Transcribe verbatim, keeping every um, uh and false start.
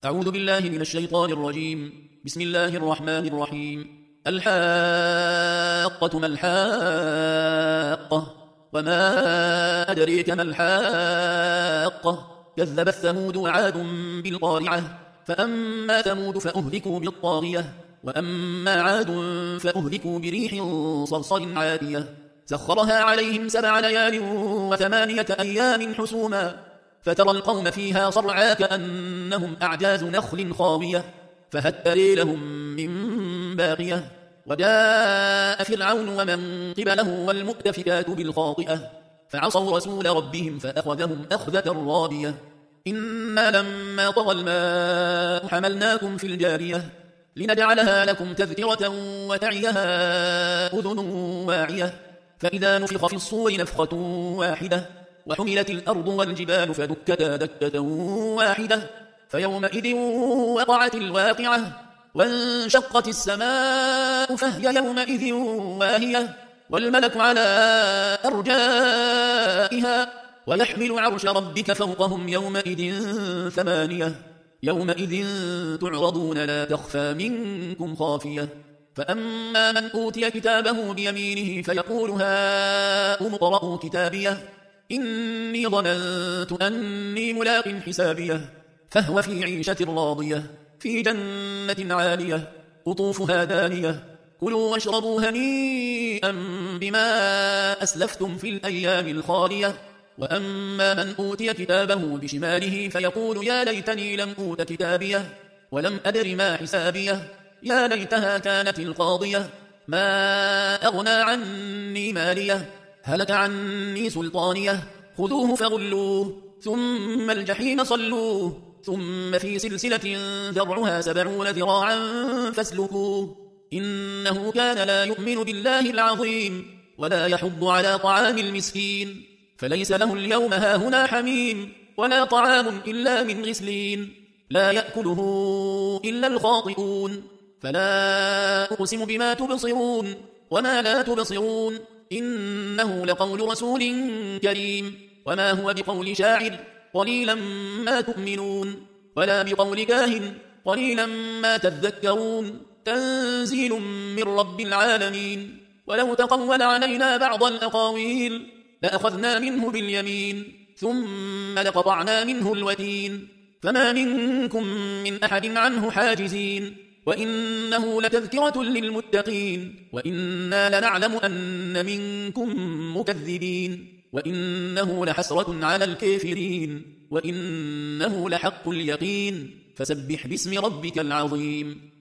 أعوذ بالله من الشيطان الرجيم. بسم الله الرحمن الرحيم. الحاقة ما الحاقة وما أدريك ما الحاقة كذبت ثمود وعاد بالقارعة فأما ثمود فأهلكوا بالطاغية وأما عاد فأهلكوا بريح صرصر عاتية سخرها عليهم سبع ليال وثمانية أيام حسوما فترى القوم فيها صرعى كأنهم أعجاز نخل خاوية فهل تري لهم من باقية وجاء فرعون ومن قبله والمؤتفكات بالخاطئة فعصوا رسول ربهم فأخذهم أخذة رابية إنا لما طغى الماء حملناكم في الجارية لنجعلها لكم تذكرة وتعيها أذن واعية فإذا نفخ في الصور نفخة واحدة وحملت الأرض والجبال فدكتا دكة واحدة فيومئذ وقعت الواقعة وانشقت السماء فهي يومئذ واهية والملك على أرجائها ويحمل عرش ربك فوقهم يومئذ ثمانية يومئذ تعرضون لا تخفى منكم خافية فأما من أوتي كتابه بيمينه فيقول هاؤم اقرءوا كتابيه إني ظننت أني ملاق حسابيه فهو في عيشة راضية في جنة عالية قطوفها دانية كلوا واشربوا هنيئا بما أسلفتم في الأيام الخالية وأما من أوتي كتابه بشماله فيقول يا ليتني لم أوت كتابيه ولم أدر ما حسابيه يا ليتها كانت القاضية ما أغنى عني ماليه هلك عني سلطانيه خذوه فغلوه ثم الجحيم صلوه ثم في سلسلة ذرعها سبعون ذراعا فاسلكوه إنه كان لا يؤمن بالله العظيم ولا يحض على طعام المسكين فليس له اليوم هاهنا حميم ولا طعام إلا من غسلين لا يأكله إلا الخاطئون فلا أقسم بما تبصرون وما لا تبصرون إنه لقول رسول كريم وما هو بقول شاعر قليلا ما تؤمنون ولا بقول كاهن قليلا ما تذكرون تنزيل من رب العالمين ولو تقول علينا بعض الأقاويل لأخذنا منه باليمين ثم لقطعنا منه الوتين فما منكم من أحد عنه حاجزين وإنه لتذكرة للمتقين وإنا لنعلم أن منكم مكذبين وإنه لحسرة على الكافرين وإنه لحق اليقين فسبح باسم ربك العظيم.